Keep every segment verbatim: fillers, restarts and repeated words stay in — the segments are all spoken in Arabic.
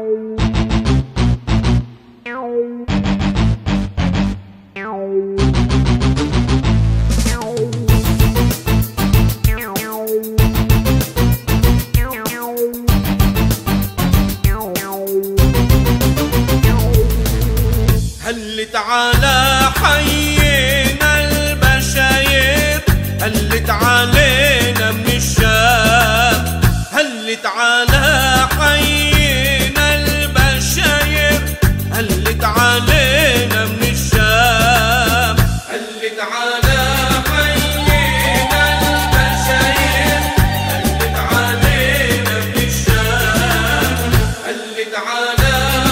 هلت على حينا البشاير، هلت علينا من الشام، هلت على حينا البشاير، هلت علينا من الشام، هلت على حينا البشاير، هلت علينا من الشام، هلت على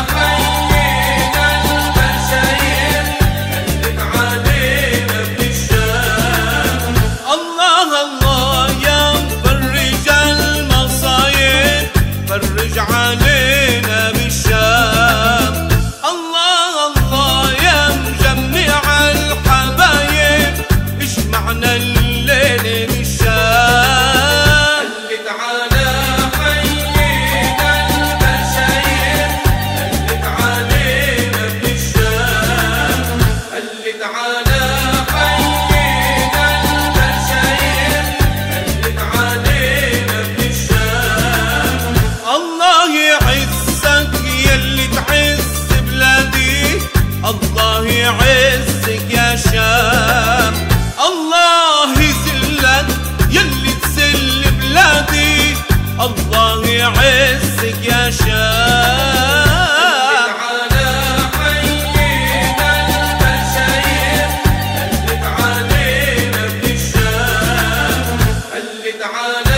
فرج علينا بالشام. الله الله يا مجمع الحبايب، اجمعنا الليل بالشام. هلت على حينا البشاير، هلت علينا بالشام، هلت على حينا البشاير، هلت علينا بالشام. الله يعزك يلي تعز بلادي، الله يعزك يا شام. الله يذلك يلي تذل بلادي، الله يعزك يا شام. هلت على حينا البشاير، هلت علينا بالشام، هلت على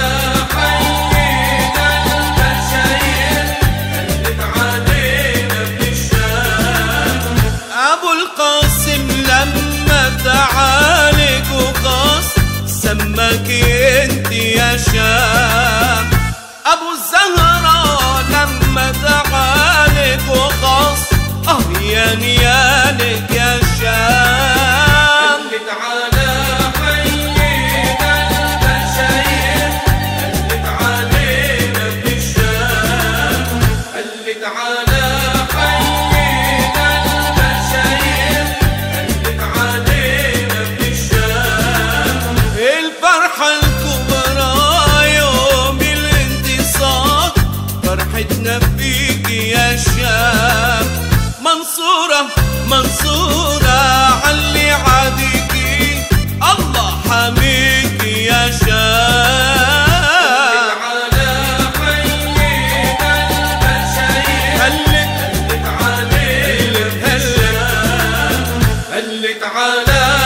أبو القاسم لما تعالج وقاص سماك انت يا شام. أبو الزهراء لما تعالج وقاص اه يا نيالك يا شام. هلت على حينا البشاير، هلت علينا بالشام، هلت على فرحتنا فيك يا شام. منصورة منصورة علي عاديكي، الله حميك يا شام. هلت على حينا البشاير، هلت هلت علينا بالشام، هلت على